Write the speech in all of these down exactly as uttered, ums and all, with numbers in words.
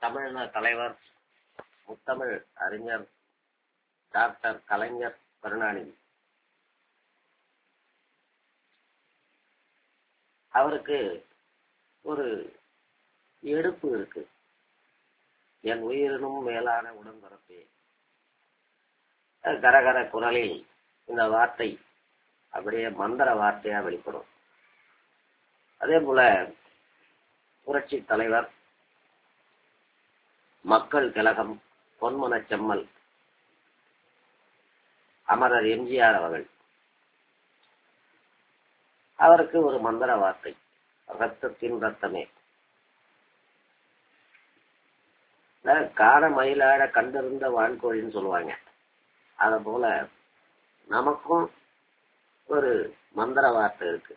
தமிழக தலைவர் முத்தமிழ் அறிஞர் டாக்டர் கலைஞர் கருணாநிதி அவருக்கு ஒரு எடுப்பு இருக்கு. என் உயிரினும் மேலான உடன்பிறப்பே. கரகர குரலில் இந்த வார்த்தை அப்படியே மந்திர வார்த்தையா வெளிப்படும். அதே போல புரட்சி தலைவர், மக்கள் கழகம், பொன்மனச் செம்மல் அமரர் எம்ஜிஆர் அவர்கள், அவருக்கு ஒரு மந்திர வார்த்தை, ரத்தத்தின் ரத்தமே. காண மயிலாட கண்டிருந்த வான்கோழின்னு சொல்லுவாங்க. அத போல நமக்கும் ஒரு மந்திர வார்த்தை இருக்கு.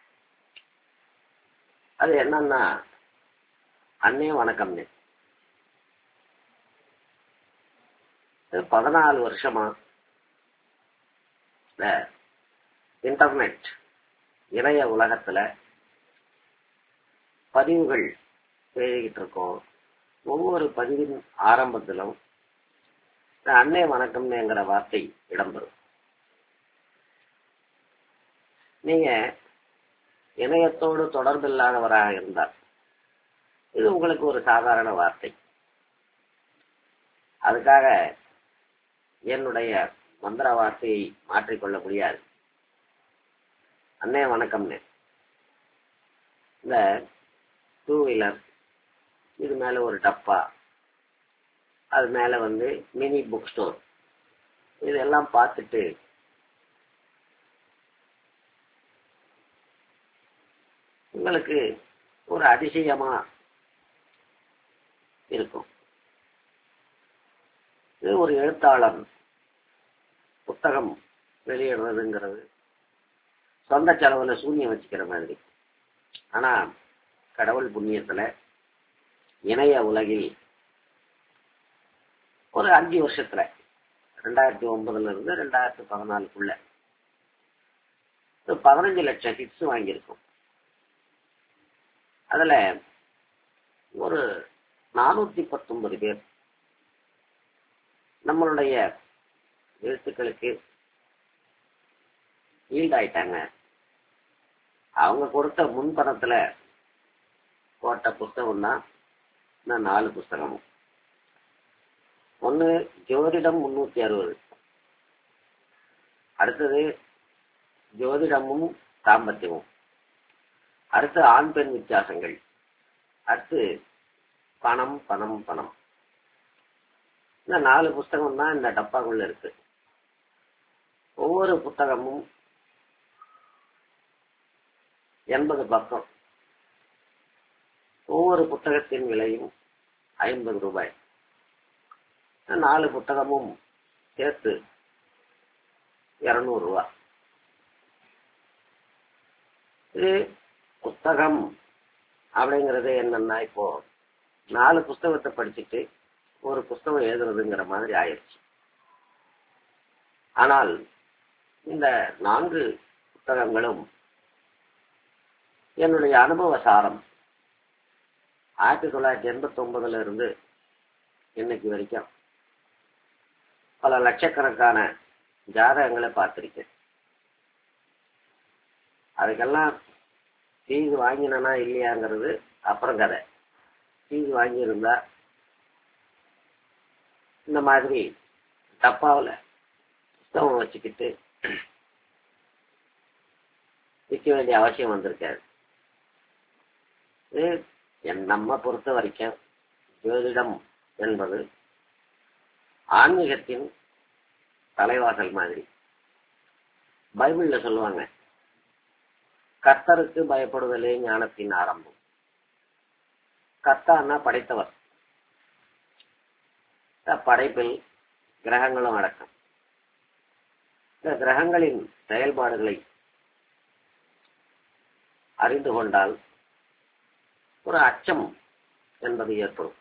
அது என்னன்னா, அண்ணே வணக்கம்னே. பதினாலு வருஷமா இன்டர்நெட் இணைய உலகத்துல பதிவுகள் எழுதிக்கிட்டு இருக்கோம். ஒவ்வொரு பதிவின் ஆரம்பத்திலும் அண்ணே வணக்கம்ங்கிற வார்த்தை இடம்பெறும். நீங்க இணையத்தோடு தொடர்பு இல்லாதவராக இருந்தால் இது உங்களுக்கு ஒரு சாதாரண வார்த்தை. அதுக்காக என்னுடைய மந்திர வார்த்தையை மாற்றிக்கொள்ள முடியாது. அண்ணே வணக்கம்னு. இந்த டூ வீலர், இது மேல ஒரு டப்பா, அது மேல வந்து மினி புக் ஸ்டோர், இதெல்லாம் பார்த்துட்டு உங்களுக்கு ஒரு அதிசயமா இருக்கும். இது ஒரு எழுத்தாளர் புத்தகம் வெளியிடுறதுங்கிறது சொந்த செலவுல சூன்யம் வச்சுக்கிற மாதிரி. ஆனா கடவுள் புண்ணியத்துல இணைய உலகில் ஒரு அஞ்சு வருஷத்துல ரெண்டாயிரத்தி ஒன்பதுல இருந்து ரெண்டாயிரத்தி பதினாலுக்குள்ள பதினஞ்சு லட்சம் ஹிட்ஸ் வாங்கியிருக்கும். அதுல ஒரு நானூத்தி பத்தொன்பது பேர் நம்மளுடைய எழுத்துக்களுக்கு ஈல்ட் ஆயிட்டாங்க. அவங்க கொடுத்த முன்பணத்துல போட்ட புஸ்தகம் தான் நாலு புஸ்தகமும். ஒண்ணு ஜோதிடம் முன்னூத்தி அறுபது, அடுத்தது ஜோதிடமும் தாம்பத்தியமும், அடுத்து ஆண் பெண் வித்தியாசங்கள், அடுத்து பணம் பணம் பணம். இந்த நாலு புஸ்தகம் தான் இந்த டப்பாக்குள்ள இருக்கு. ஒவ்வொரு புத்தகமும் எண்பது பக்கம். ஒவ்வொரு புத்தகத்தின் விலையும் ஐம்பது ரூபாய். நாலு புத்தகமும் சேர்த்து இருநூறு ரூபாய். இது புத்தகம் அப்படிங்கிறது என்னன்னா, இப்போ நாலு புஸ்தகத்தை படிச்சுட்டு ஒரு புஸ்தகம் எழுதுறதுங்கிற மாதிரி ஆயிடுச்சு. ஆனால் இந்த நான்கு புத்தகங்களும் என்னுடைய அனுபவ சாரம். ஆயிரத்தி தொள்ளாயிரத்தி எண்பத்தி ஒன்பதுல இருந்து இன்னைக்கு வரைக்கும் பல லட்சக்கணக்கான ஜாதகங்களை பார்த்திருக்கேன். அதுக்கெல்லாம் ஃபீஸ் வாங்கினா இல்லையாங்கிறது அப்புறம் கதை. ஃபீஸ் வாங்கியிருந்தா இந்த மாதிரி டப்பாவில் புத்தகம் வச்சுக்கிட்டு விற்க வேண்டிய அவசியம் வந்திருக்காது. நம்ம பொறுத்த வரைக்கும் ஜோதிடம் என்பது ஆன்மீகத்தின் தலைவாசல் மாதிரி. பைபிள்ல சொல்லுவாங்க, கர்த்தருக்கு பயப்படுதலே ஞானத்தின் ஆரம்பம். கர்த்தான்னா படைத்தவர். படைப்பில் கிரகங்களும் அடக்கம். இந்த கிரகங்களின் செயல்பாடுகளை அறிந்து கொண்டால் ஒரு அச்சம் என்பது ஏற்படும்.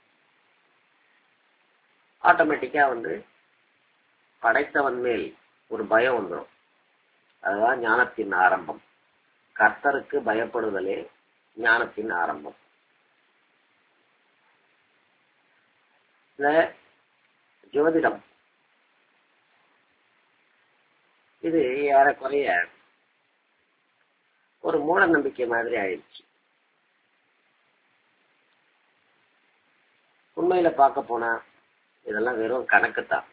ஆட்டோமேட்டிக்கா வந்து படைத்தவன் மேல் ஒரு பயம் வந்துடும். அதுதான் ஞானத்தின் ஆரம்பம். கர்த்தருக்கு பயப்படுதலே ஞானத்தின் ஆரம்பம். இந்த ஜோதிடம் இது ஏறக்குறைய ஒரு மூட நம்பிக்கை மாதிரி ஆயிடுச்சு. உண்மையில பார்க்க போனா இதெல்லாம் வெறும் கணக்குத்தான்.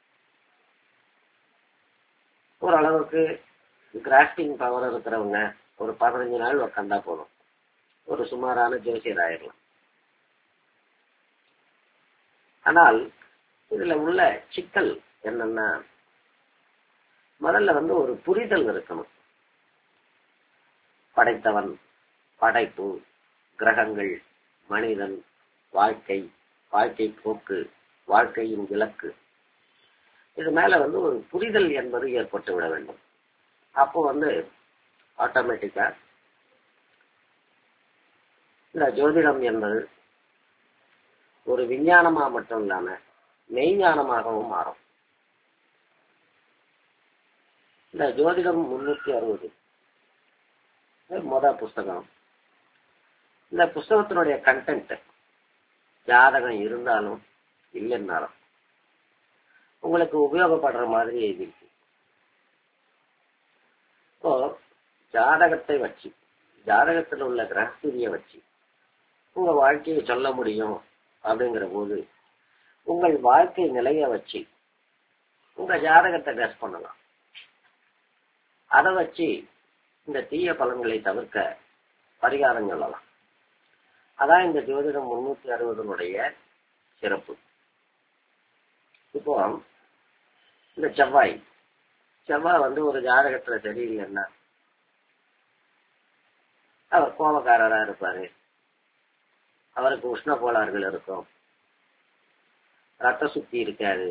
ஓரளவுக்கு கிராஸ்பிங் பவர் இருக்கிறவங்க ஒரு பதினஞ்சு நாள் உட்காந்தா போதும், ஒரு சுமாரான ஜோசியர் ஆயிடலாம். ஆனால் இதுல உள்ள சிக்கல் என்னன்னா, முதல்ல வந்து ஒரு புரிதல் இருக்கணும். படைத்தவன், படைப்பு, கிரகங்கள், மனிதன், வாழ்க்கை, வாழ்க்கை போக்கு, வாழ்க்கையின் இலக்கு, இது மேல வந்து ஒரு புரிதல் என்பது ஏற்பட்டு விட வேண்டும். அப்போ வந்து ஆட்டோமேட்டிக்கா இந்த ஜோதிடம் என்பது ஒரு விஞ்ஞானமா மட்டும் இல்லாம மெய்ஞானமாகவும் மாறும். இந்த ஜோதிடம் முன்னூத்தி அறுபது முத புஸ்தகம். இந்த புஸ்தகத்தினுடைய கண்டென்ட் ஜாதகம் இருந்தாலும் இல்லைன்னாலும் உங்களுக்கு உபயோகப்படுற மாதிரி எழுதிருக்கு. இப்போ ஜாதகத்தை வச்சு, ஜாதகத்தில் உள்ள கிரகஸ்திதியை வச்சு உங்க வாழ்க்கையை சொல்ல முடியும் அப்படிங்கிற போது, உங்கள் வாழ்க்கை நிலைய வச்சு உங்க ஜாதகத்தை கெஸ் பண்ணலாம். அதை வச்சு இந்த தீய பலன்களை தவிர்க்க பரிகாரம் சொல்லலாம். அதான் இந்த ஜோதிடம் முன்னூத்தி அறுபதுனுடைய சிறப்பு. இப்போ இந்த செவ்வாய் செவ்வாய் வந்து ஒரு ஜாதகத்துல சரியில்லைன்னா அவர் கோபக்காரரா இருப்பாரு, அவருக்கு உஷ்ண கோளாறுகள் இருக்கும், ரத்த சுத்தி இருக்காது,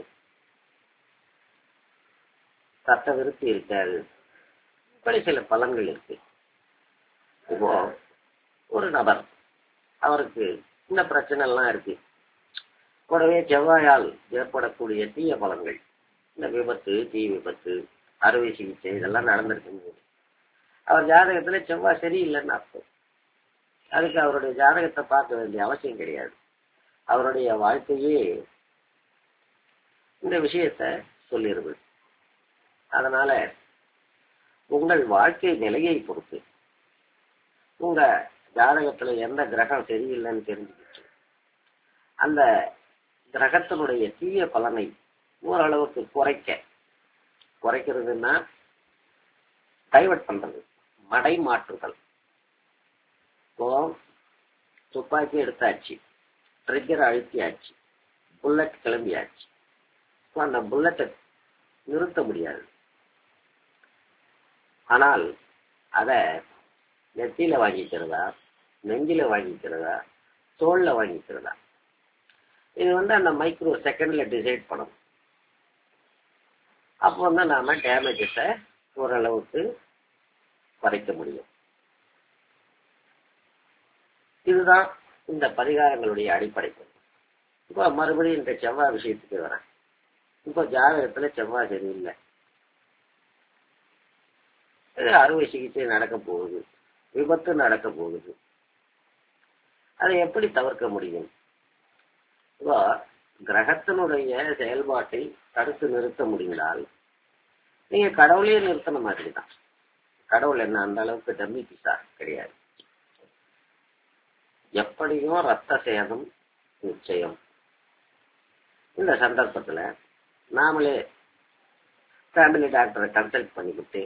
ரத்த விருத்தி இருக்காது, இப்படி சில பலன்கள் இருக்கு. இப்போ ஒரு நபர் அவருக்கு இந்த பிரச்சனை எல்லாம் இருக்கு, கூடவே செவ்வாயால் ஏற்படக்கூடிய தீய பலன்கள், இந்த விபத்து, தீ விபத்து, அறுவை சிகிச்சை இதெல்லாம் நடந்திருக்கு. அவர் ஜாதகத்துல செவ்வாய் சரியில்லைன்னு அர்த்தம். அதுக்கு அவருடைய ஜாதகத்தை பார்க்க வேண்டிய அவசியம் கிடையாது. அவருடைய வாழ்க்கையே இந்த விஷயத்த சொல்லிடுது. அதனால உங்கள் வாழ்க்கை நிலையை பொறுத்து உங்க ஜாதகத்துல எந்த கிரகம் சரியில்லைன்னு தெரிஞ்சுக்கிட்டு அந்த கிரகத்தினுடைய தீய பலனை ஓரளவுக்கு குறைக்க குறைக்கிறதுன்னா டைவர்ட் பண்றது, மடை மாற்றுதல். இப்போ துப்பாக்கி எடுத்தாச்சு, ட்ரிக்கர் அழுத்தியாச்சு, புல்லட் கிளம்பியாச்சு. இப்போ அந்த புல்லட்டை நிறுத்த முடியாது. ஆனால் அத நெத்தியில வாங்கிக்கிறதா, நெஞ்சில வாங்கிக்கிறதா, தோல்ல வாங்கிக்கிறதா, இது வந்து அந்த மைக்ரோ செகண்ட்ல டிசைட் பண்ணணும். அப்போ வந்து நாம டேமேஜஸை ஓரளவுக்கு குறைக்க முடியும். இதுதான் இந்த பரிகாரங்களுடைய அடிப்படை. இப்போ மறுபடியும் இந்த செவ்வாய் விஷயத்துக்கு வரேன். இப்போ ஜாதகத்துல செவ்வாய் சரியில்லை, அறுவை சிகிச்சை நடக்க போகுது, விபத்து நடக்க போகுது, அதை எப்படி தவிர்க்க முடியும்? இப்போ கிரகத்தினுடைய செயல்பாட்டை தடுத்து நிறுத்த முடிந்தால் நீங்க கடவுளையே நிறுத்தின மாதிரி தான். கடவுள் என்ன அந்த அளவுக்கு டம்மி பீஸா கிடையாது. எப்படியும் ரத்த சேதம் நிச்சயம். இந்த சந்தர்ப்பத்துல நாமளே ஃபேமிலி டாக்டரை கன்சல்ட் பண்ணிக்கிட்டு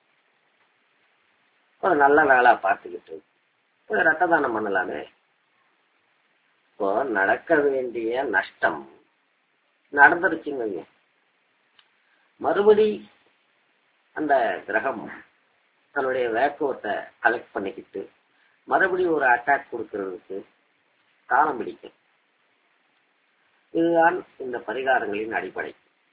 ஒரு நல்ல வேலை பார்த்துக்கிட்டு ஒரு ரத்த தானம் பண்ணலாமே. இப்போ நடக்க வேண்டிய நஷ்டம் நடந்துருச்சுங்க. மறுபடி அந்த கிரகம் தன்னுடைய வேக்குவத்தை கலெக்ட் பண்ணிக்கிட்டு மறுபடியும் ஒரு அட்டாக் கொடுக்கறதுக்கு காலம் பிடிக்கும். இதுதான் இந்த பரிகாரங்களின் அடிப்படை.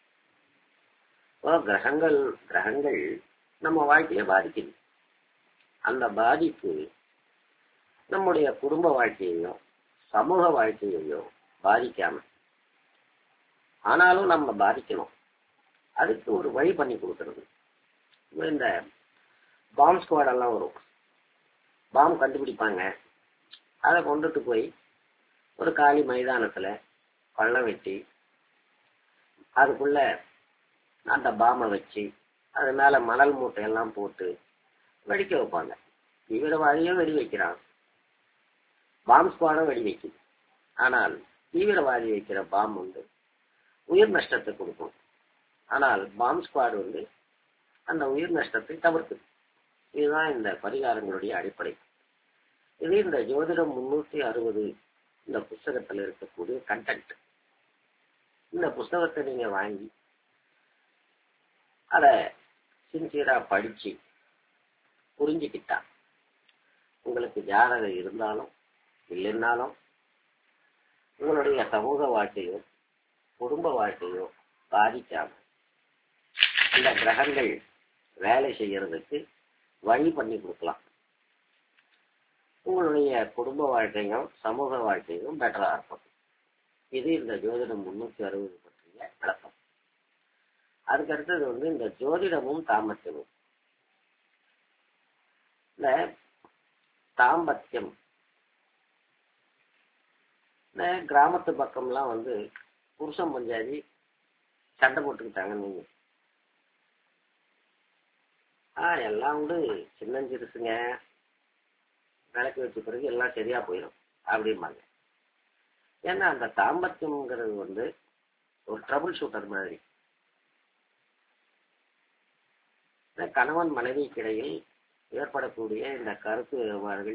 கிரகங்கள் கிரகங்கள் நம்ம வாழ்க்கையை பாதிக்குது. அந்த பாதிப்பு நம்முடைய குடும்ப வாழ்க்கையையும் சமூக வாழ்க்கையையும் பாதிக்காம, ஆனாலும் நம்ம பாதிக்கணும், அதுக்கு ஒரு வழி பண்ணி கொடுக்கறது. இந்த பாம் ஸ்குவாட் எல்லாம் வரும், பாம் கண்டுபிடிப்பாங்க, அதை கொண்டுட்டு போய் ஒரு காலி மைதானத்துல பள்ளம் வெட்டி அதுக்குள்ள அந்த பாமை வச்சு அது மேல மணல் மூட்டை எல்லாம் போட்டு வெடிக்க வைப்பாங்க. தீவிரவாதியும் வெடி வைக்கிறான், பாம் ஸ்குவாடும் வெடி வைக்குது. ஆனால் தீவிரவாதி வைக்கிற பாம் வந்து உயிர் நஷ்டத்தை கொடுக்கும். ஆனால் பாம் ஸ்குவாடு வந்து அந்த உயிர் நஷ்டத்தை தவிர்க்குது. இதுதான் இந்த பரிகாரங்களுடைய அடிப்படை. இது இந்த ஜோதிடம் முன்னூத்தி அறுபது இந்த புஸ்தகத்துல இருக்கக்கூடிய கண்டென்ட். இந்த புஸ்தகத்தை நீங்க வாங்கி அத சின்சியரா படிச்சு புரிஞ்சுக்கிட்டா உங்களுக்கு ஜாதகம் இருந்தாலும் இல்லைன்னாலும் உங்களுடைய சமூக வாழ்க்கையோ குடும்ப வாழ்க்கையோ பாதிக்காம இந்த கிரகங்கள் வேலை செய்யறதுக்கு வழி பண்ணி கொடுக்கலாம். உங்களுடைய குடும்ப வாழ்க்கையும் சமூக வாழ்க்கையும் பெட்டரா இருக்கும். இது இந்த ஜோதிடம் முன்னூத்தி அறுபது பற்றிய விளக்கம். அதுக்கு அடுத்தது வந்து இந்த ஜோதிடமும் தாம்பத்தியமும். இந்த தாம்பத்தியம் இந்த கிராமத்து பக்கம்லாம் வந்து புருஷன் பஞ்சாதி சண்டை போட்டுக்கிட்டாங்கன்னு நீங்க ஆஹ் எல்லாம் வந்து சின்னஞ்சிருசுங்க, விளக்கு வச்ச பிறகு எல்லாம் சரியா போயிடும் அப்படிம்பாங்க. ஏன்னா அந்த தாம்பத்தியம்ங்கிறது வந்து ஒரு ட்ரபிள் ஷூட்டர் மாதிரி. கணவன் மனைவிக்கிடையில் ஏற்படக்கூடிய இந்த கருத்து வேறுபாடுகள்,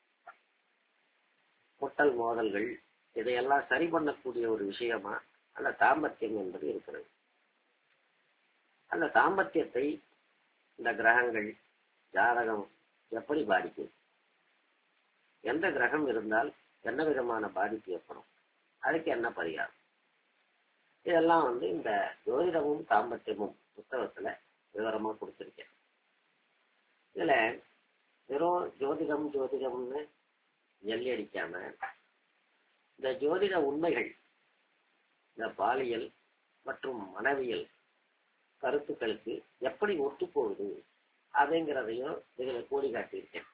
முட்டல் மோதல்கள், இதையெல்லாம் சரி பண்ணக்கூடிய ஒரு விஷயமா அந்த தாம்பத்தியம் என்பது இருக்கிறது. அந்த தாம்பத்தியத்தை இந்த கிரகங்கள் ஜாதகம் எப்படி பாதிக்கும், எந்த கிரகம் இருந்தால் என்ன விதமான பாதிப்பு ஏற்படும், அதுக்கு என்ன பரிகாரம், இதெல்லாம் வந்து இந்த ஜோதிடமும் தாம்பத்தியமும் புத்தகத்துல விவரமா கொடுத்திருக்கேன். இதுல வெறும் ஜோதிடம் ஜோதிடம்னு ஜல்லி அடிக்காம இந்த ஜோதிட உண்மைகள், இந்த பாலியல் மற்றும் மனவியல் கருத்துக்களுக்கு எப்படி ஒத்து போகுது அதுங்கிறதையும் இதுல கோடி காட்டியிருக்கேன்.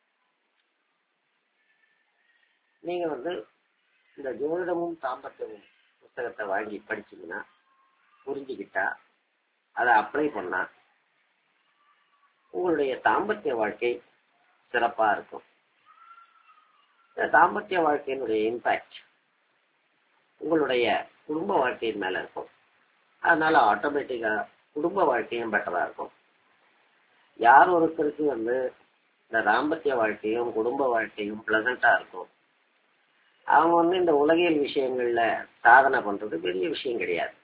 நீங்க வந்து இந்த ஜோதிடமும் தாம்பத்தியமும் புத்தகத்தை வாங்கி படிச்சீங்கன்னா, புரிஞ்சுக்கிட்டா, அதை அப்ளை பண்ணா உங்களுடைய தாம்பத்திய வாழ்க்கை சிறப்பா இருக்கும். இந்த தாம்பத்திய வாழ்க்கையினுடைய இம்பாக்ட் உங்களுடைய குடும்ப வாழ்க்கையின் மேல இருக்கும். அதனால ஆட்டோமேட்டிக்கா குடும்ப வாழ்க்கையும் பெட்டரா இருக்கும். யார் ஒருத்தருக்கு வந்து இந்த தாம்பத்திய வாழ்க்கையும் குடும்ப வாழ்க்கையும் பிளசண்டா இருக்கும், அவங்க வந்து இந்த உலகியல் விஷயங்கள்ல சாதனை பண்றது பெரிய விஷயம் கிடையாது.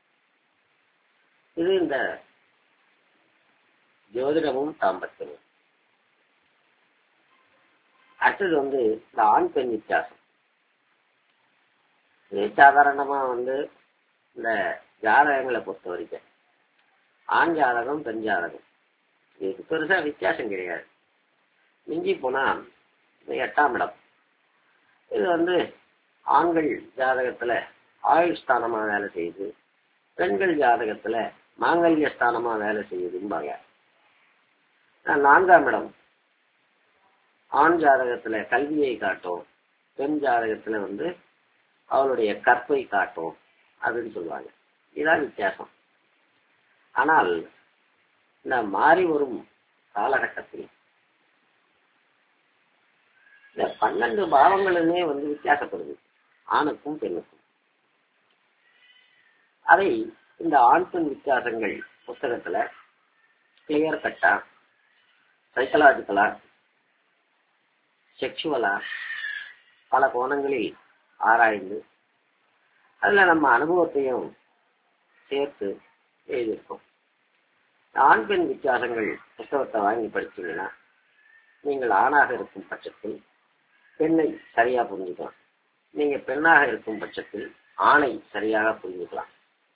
இது இந்த ஜோதிடமும் தாம்பத்தியமும். அடுத்தது வந்து இந்த ஆண் பெண் வித்தியாசம். இது சாதாரணமா வந்து இந்த ஜாதகங்களை பொறுத்த வரைக்கும் ஆண் ஜாதகம் பெண் ஜாதகம் இதுக்கு பெருசா வித்தியாசம் கிடையாது. மிஞ்சி போனா இந்த எட்டாம் இடம், இது வந்து ஆண்கள் ஜாதகத்துல ஆயுள் ஸ்தானமா வேலை செய்யுது, பெண்கள் ஜாதகத்துல மாங்கல்ய ஸ்தானமா வேலை செய்யுதும்பாங்க. நான்காம் இடம் ஆண் ஜாதகத்துல கல்வியை காட்டும், பெண் ஜாதகத்துல வந்து அவளுடைய கற்பை காட்டும் அப்படின்னு சொல்லுவாங்க. இதுதான் வித்தியாசம். ஆனால் இந்த மாறி வரும் காலகட்டத்தில் இந்த பன்னெண்டு பாவங்களுமே வந்து வித்தியாசப்படுது ஆணுக்கும் பெண்ணுக்கும். அதை இந்த ஆண் பெண் வித்தியாசங்கள் புத்தகத்துல கிளியர் கட்டா, சைக்கலாஜிக்கலா, செக்ஷுவலா பல கோணங்களில் ஆராய்ந்து அதுல நம்ம அனுபவத்தையும் சேர்த்து எழுதியிருக்கோம். ஆண் பெண் வித்தியாசங்கள் புத்தகத்தை வாங்கி படிச்சீங்கன்னா நீங்கள் ஆணாக இருக்கும் பட்சத்தில் பெண்ணை சரியா புரிஞ்சுக்கலாம், நீங்க பெண்ணாக இருக்கும் பட்சத்தில் ஆணை சரியாக புரிஞ்சுக்கலாம்.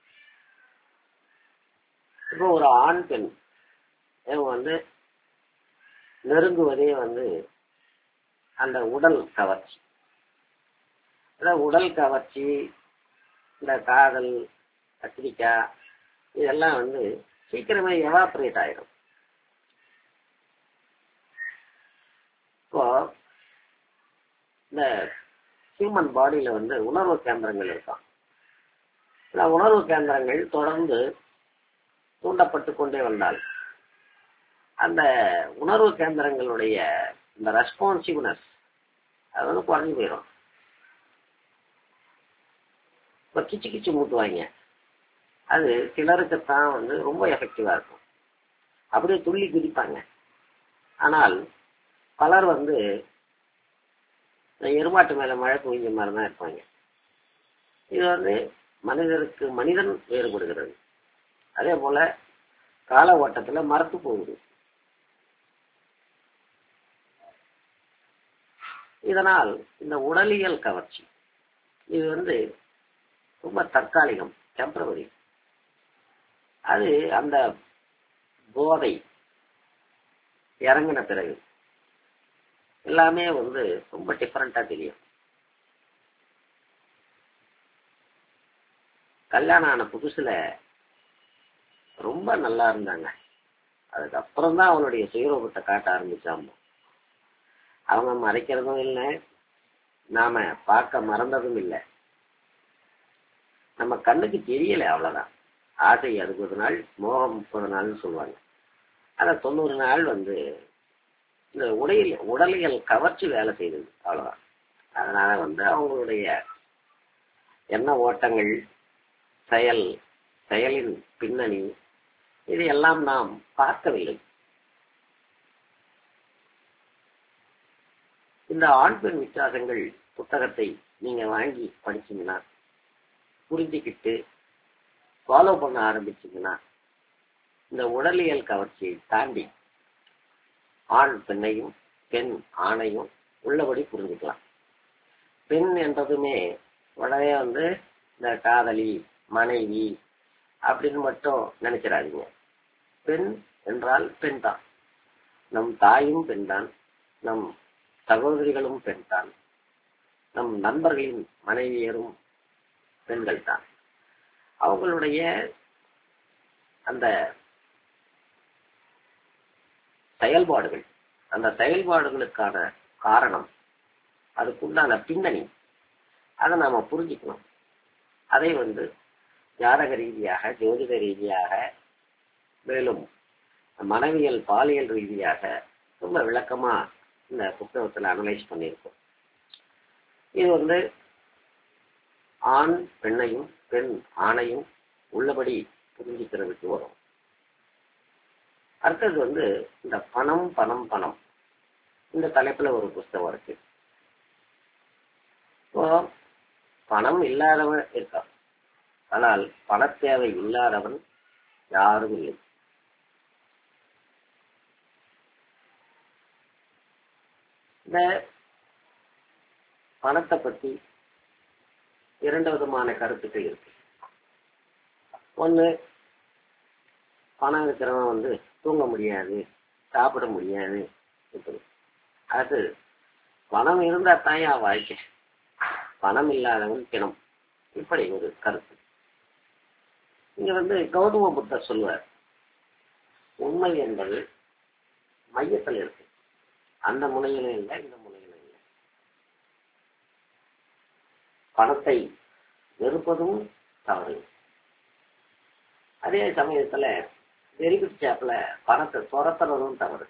இப்போ ஒரு ஆண் பெண் வந்து நெருங்குவதே வந்து அந்த உடல் கவர்ச்சி. அதாவது உடல் கவர்ச்சி, இந்த காதல், கத்திரிக்காய் இதெல்லாம் வந்து சீக்கிரமே எவாபரேட் ஆயிடும். இப்போ இந்த ஹியூமன் பாடியில வந்து உணர்வு கேந்திரங்கள் இருக்கும். இந்த உணர்வு கேந்திரங்கள் தொடர்ந்து தூண்டப்பட்டு கொண்டே வந்தால் அந்த உணர்வு கேந்திரங்களுடைய இந்த ரெஸ்பான்சிவ்னஸ் அது வந்து குறைஞ்சு போயிடும். இப்ப கிச்சு கிச்சு மூட்டுவாங்க, அது சிலருக்குத்தான் வந்து ரொம்ப எஃபெக்டிவா இருக்கும், அப்படியே துள்ளி குதிப்பாங்க. ஆனால் பலர் வந்து எருமாட்டு மேல மழை குவிஞ்ச மாதிரிதான் இருப்பாங்க. இது வந்து மனிதருக்கு மனிதன் வேறுபடுகிறது. அதே போல கால ஓட்டத்துல மறத்து போகுது. இதனால் இந்த உடலியல் கவர்ச்சி இது வந்து ரொம்ப தற்காலிகம், டெம்பரவரி. அது அந்த போதை இறங்கின பிறகு எல்லாமே வந்து ரொம்ப டிஃபரெண்டா தெரியும். கல்யாணம் ஆன புதுசுல ரொம்ப நல்லா இருந்தாங்க, அதுக்கப்புறம் தான் அவனுடைய சுயரூபத்தை காட்ட ஆரம்பிச்சாமோ. அவங்க மறைக்கிறதும் இல்லை, நாம பார்க்க மறந்ததும் இல்லை, நம்ம கண்ணுக்கு தெரியல, அவ்வளவுதான். ஆசை அறுபது நாள், மோகம் முப்பது நாள்னு சொல்லுவாங்க. ஆனா தொண்ணூறு நாள் வந்து இந்த உடையில உடலியல் கவர்ச்சி வேலை செய்யுது, அவ்வளவுதான். அதனால வந்து அவங்களுடைய எண்ண ஓட்டங்கள், செயல், செயலின் பின்னணி, இது எல்லாம் நாம் பார்க்கவில்லை. இந்த ஆண் பெண் வித்தியாசங்கள் புத்தகத்தை நீங்க வாங்கி படிச்சீங்கன்னா, புரிஞ்சுக்கிட்டு ஃபாலோ பண்ண ஆரம்பிச்சீங்கன்னா, இந்த உடலியல் கவர்ச்சியை தாண்டி ஆண் பெண்ணையும் பெண் ஆணையும் உள்ளபடி புரிஞ்சுக்கலாம். பெண் என்றதுமே உடனே வந்து இந்த காதலி, மனைவி அப்படின்னு மட்டும் நினைச்சிடாதீங்க. பெண் என்றால் பெண் தான். நம் தாயும் பெண் தான், நம் சகோதரிகளும் பெண் தான், நம் நண்பர்களின் மனைவியரும் பெண்கள் தான். அவங்களுடைய அந்த செயல்பாடுகள், அந்த செயல்பாடுகளுக்கான காரணம், அதுக்குண்டான பின்னணி, அதை நாம புரிஞ்சுக்கணும். அதை வந்து ஜாதக ரீதியாக, ஜோதிட ரீதியாக, மேலும் மனவியல் பாலியல் ரீதியாக ரொம்ப விளக்கமா இந்த புத்தகத்துல அனலைஸ் பண்ணியிருக்கோம். இது வந்து ஆண் பெண்ணையும் பெண் ஆணையும் உள்ளபடி புரிஞ்சுக்கிறதுக்கு வரும். அடுத்தது வந்து இந்த பணம் பணம் பணம் இந்த தலைப்புல ஒரு புத்தகம் இருக்கு. இப்போ பணம் இல்லாதவன் இருக்கான், ஆனால் பணத்தேவை இல்லாதவன் யாரும் இல்லை. இந்த பணத்தை பத்தி இரண்டு விதமான கருத்துக்கள் இருக்கு. ஒண்ணு, பணம் இருக்கிறவன் வந்து தூங்க முடியாது, சாப்பிட முடியாது. அது பணம் இருந்தா தான் என் வாழ்க்கை, பணம் இல்லாதவன் பிணம், இப்படி ஒரு கருத்து. இங்க வந்து கௌதம புத்தர் சொல்லுவார், உண்மை என்பது மையத்தில் இருக்கு, அந்த முனையிலும் இல்லை, இந்த முனையிலும் இல்லை. பணத்தை வெறுப்பதும் தவறு. அதே சமயத்துல வெறிபிடிச்சாப்புல பணத்தை துரத்துறதும் தவறு.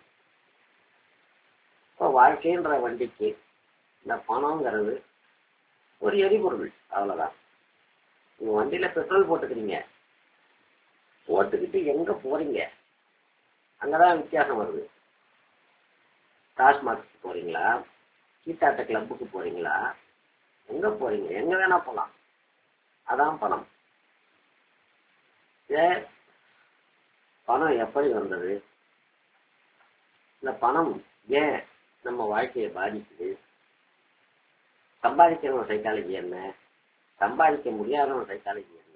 இப்போ வாழ்க்கைன்ற வண்டிக்கு இந்த பணம்ங்கிறது ஒரு எரிபொருள், அவ்வளவுதான். உங்க வண்டியில பெட்ரோல் போட்டுக்கிறீங்க, போட்டுக்கிட்டு எங்க போறீங்க அங்கதான் வித்தியாசம் வருது. டாஸ்மார்க்கு போறீங்களா, கீட்டாட்ட கிளப்புக்கு போறீங்களா, எங்க போறீங்க? எங்க வேணா போலாம், அதான் பணம். பணம் எப்படி வந்தது, இந்த பணம் ஏன் நம்ம வாழ்க்கையை பாதிக்குது, சம்பாதிக்கிறவன் சைக்காலஜி என்ன, சம்பாதிக்க முடியாதவன் சைக்காலஜி என்ன,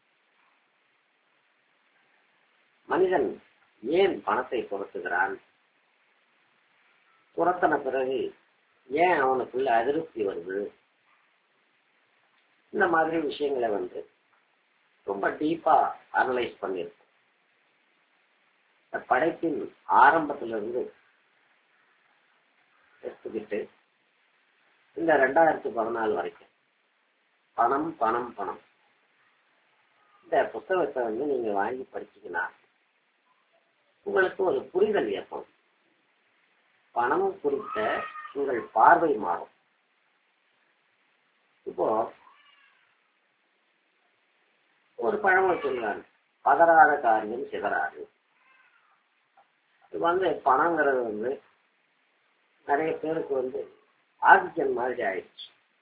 மனிதன் ஏன் பணத்தை துரத்துகிறான், துரத்தின பிறகு ஏன் அவனுக்குள்ள அதிருப்தி வருது, இந்த மாதிரி விஷயங்களை வந்து ரொம்ப டீப்பா அனலைஸ் பண்ணிருக்கோம். படைப்பின் ஆரம்பத்திலிருந்து எடுத்துக்கிட்டு இந்த ரெண்டாயிரத்தி பதினாலு வரைக்கும் பணம் பணம் பணம் இந்த புத்தகத்தை வந்து நீங்க வாங்கி படிச்சீங்கன்னா உங்களுக்கு ஒரு புரிதல் ஏற்படும். பணம் குறித்த உங்கள் பார்வை மாறும். இப்போ ஒரு பழமொழி சொல்லுவாங்க, பதறாத காரியம் சிதறாது. இது வந்து பணங்கிறது வந்து நிறைய பேருக்கு வந்து ஆக்சிஜன் மாதிரி ஆயிடுச்சு.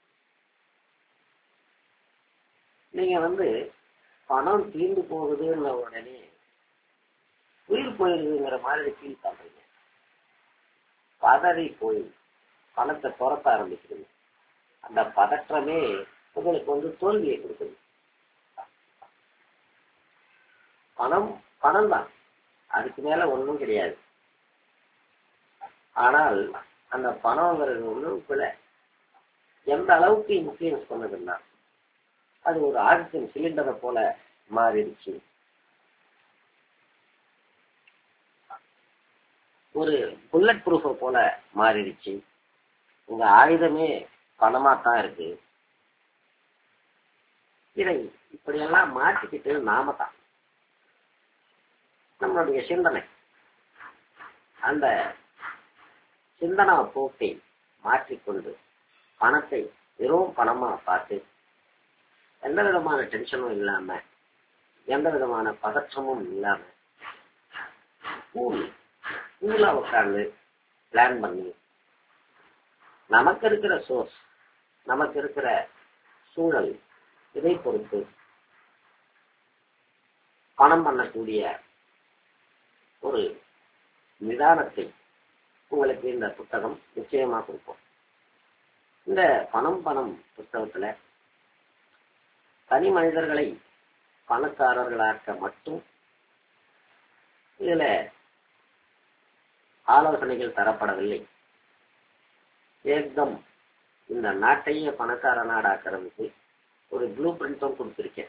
நீங்க வந்து பணம் தீர்ந்து போகுதுன்ற உடனே உயிர் போயிருதுங்கிற மாதிரி ஃபீல் பண்றீங்க. பதறி போய் பணத்தை துரத்த ஆரம்பிக்கிறீங்க. அந்த பதற்றமே உங்களுக்கு வந்து தோல்வியை கொடுக்குது. பணம் பணம் தான், அதுக்கு மேல ஒன்றும் கிடையாது. ஆனால் அந்த பணம்ங்கிறது வந்து உங்களை எந்த அளவுக்கு இன்ஃபுளுயன்ஸ் பண்ணதுன்னா, அது ஒரு ஆக்சிஜன் சிலிண்டரை போல மாறிடுச்சு. ஒரு புல்லட் ப்ரூஃபை போல மாறிடுச்சு. உங்க ஆயுதமே பணமாத்தான் இருக்கு. இதை இப்படியெல்லாம் மாற்றிக்கிட்டு நாம தான் நம்மளுடைய சிந்தனை, அந்த சிந்தனா போக்கை மாற்றிக்கொண்டு பணத்தை வெறும் பணமா பார்த்து எந்த விதமான டென்ஷனும் இல்லாம, எந்த விதமான பதற்றமும் இல்லாம கூல் கூலா உட்கார்ந்து பிளான் பண்ணி, நமக்கு இருக்கிற சோர்ஸ், நமக்கு இருக்கிற சூழல், இதை பொறுத்து பணம் பண்ணக்கூடிய ஒரு நிதானத்தை உங்களுக்கு இந்த புத்தகம் நிச்சயமா கொடுக்கும். இந்த பணம் பணம் புத்தகத்துல தனி மனிதர்களை பணக்காரர்களாக்க மட்டும் இதுல ஆலோசனைகள் தரப்படவில்லை. ஏகம் இந்த நாட்டையே பணக்கார நாடாக்கிறதுக்கு ஒரு ப்ளூ பிரிண்டும் கொடுத்திருக்கேன்.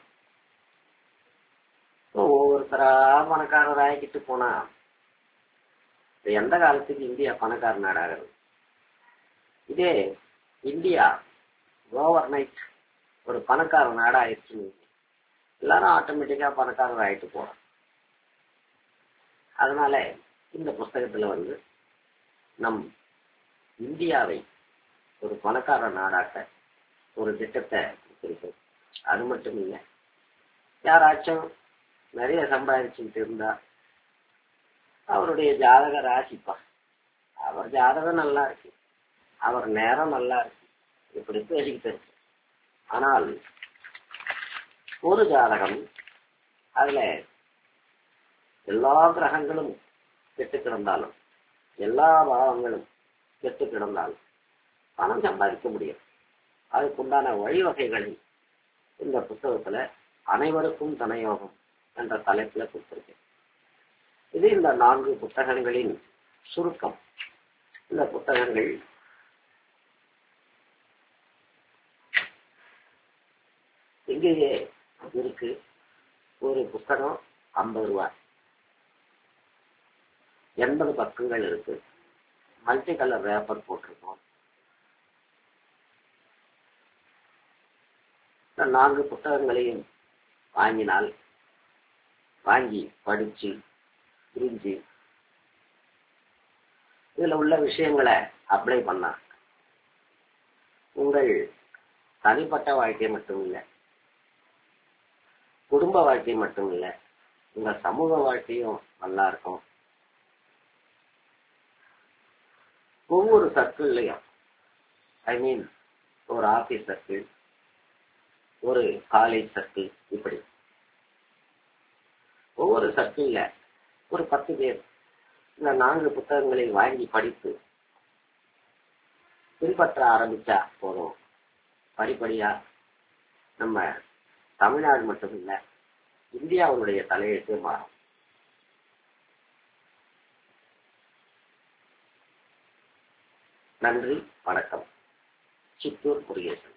ஒவ்வொருத்தரா பணக்காரர் ஆகிக்கிட்டு போனா எந்த காலத்துக்கு இந்தியா பணக்கார நாடாகிறது? இதே இந்தியா ஓவர் நைட் ஒரு பணக்கார நாடாயிருச்சு, எல்லாரும் ஆட்டோமேட்டிக்கா பணக்காரர் ஆயிட்டு போறோம். அதனால இந்த புஸ்தகத்துல வந்து நம் இந்தியாவை ஒரு பணக்கார நாடாக்க ஒரு திட்டத்தை கொடுத்திருக்கு. அது மட்டும் இல்லை, யாராச்சும் நிறைய சம்பாதிச்சுட்டு இருந்தா அவருடைய ஜாதக ராசிப்பா, அவர் ஜாதகம் நல்லா இருக்கு, அவர் நேரம் நல்லா இருக்கு, இப்படி பேசிக்கிட்டு இருக்கு. ஆனால் ஒரு ஜாதகம், அதுல எல்லா கிரகங்களும் கெட்டு கிடந்தாலும், எல்லா பாவங்களும் கெட்டு கிடந்தாலும் பணம் சம்பாதிக்க முடியும். அதுக்குண்டான வழிவகைகளை இந்த புத்தகத்துல அனைவருக்கும் தனயோகம் என்ற தலைப்புல கொடுத்திருக்கேன். இது இந்த நான்கு புத்தகங்களின் சுருக்கம். இந்த புத்தகங்கள் எங்கேயே இருக்கு. ஒரு புத்தகம் ஐம்பது ரூபாய், எண்பது பக்கங்கள் இருக்கு. மல்டி கலர் பேப்பர் போட்டிருக்கோம். இந்த நான்கு புத்தகங்களையும் வாங்கினால், வாங்கி படிச்சு புரிஞ்சு இதுல உள்ள விஷயங்களை அப்ளை பண்ணா உங்கள் தனிப்பட்ட வாழ்க்கை மட்டும் இல்லை, குடும்ப வாழ்க்கை மட்டும் இல்லை, உங்க சமூக வாழ்க்கையும் நல்லா இருக்கும். ஒவ்வொரு சர்க்கிள்லையும், ஐ மீன் ஒரு ஆபீஸ் சர்க்கிள், ஒரு காலேஜ் சர்க்கிள், இப்படி ஒவ்வொரு சர்க்கிள்ல ஒரு பத்து பேர் இந்த நான்கு புத்தகங்களை வாங்கி படித்து பின்பற்ற ஆரம்பிச்சா போதும். படிப்படியா நம்ம தமிழ்நாடு மட்டும் இல்ல, இந்தியாவுடைய தலையெழுத்து மாறும். நன்றி, வணக்கம். சித்தூர் முருகேசன்.